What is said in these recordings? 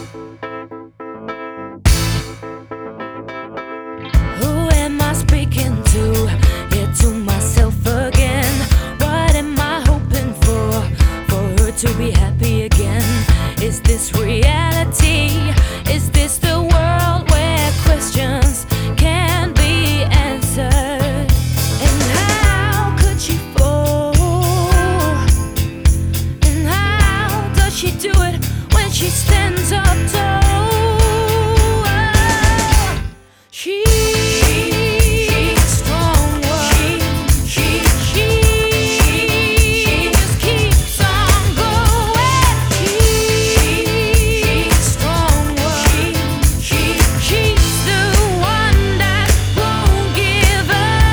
Who am I speaking to? Yeah, to myself again. What am I hoping for? For her to be happy again. Is this reality? Is this the world where questions can be answered? And how could she fall? And how does she do it when she stands up tall? She's strong. She just keeps on going. She's strong. She's the one that won't give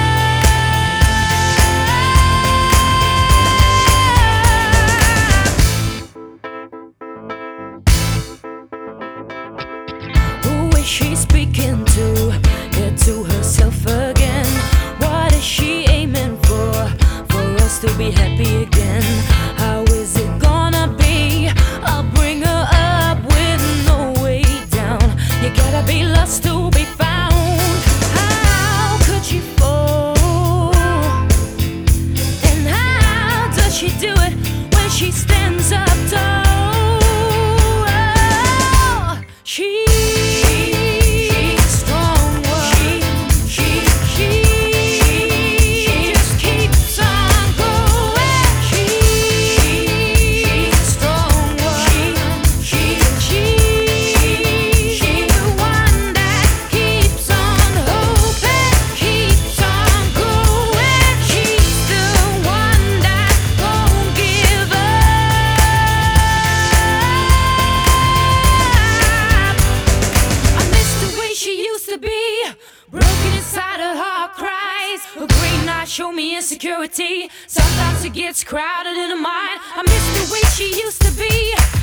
up. Who is she speaking to? Yeah, to herself again. What is she aiming for? For us to be happy again. How is it gonna be? I'll bring her up with no way down. You gotta be lost to be found. How could she fall? And how does she do it when she stands up tall? She's strong. She just keeps on going. She's strong. She's the one that keeps on hoping, keeps on going. She's the one that won't give up. I miss the way she used to be. Broken inside, her heart cries. Her green eyes show me insecurity. Sometimes it gets crowded in her mind. I miss the way she used to be.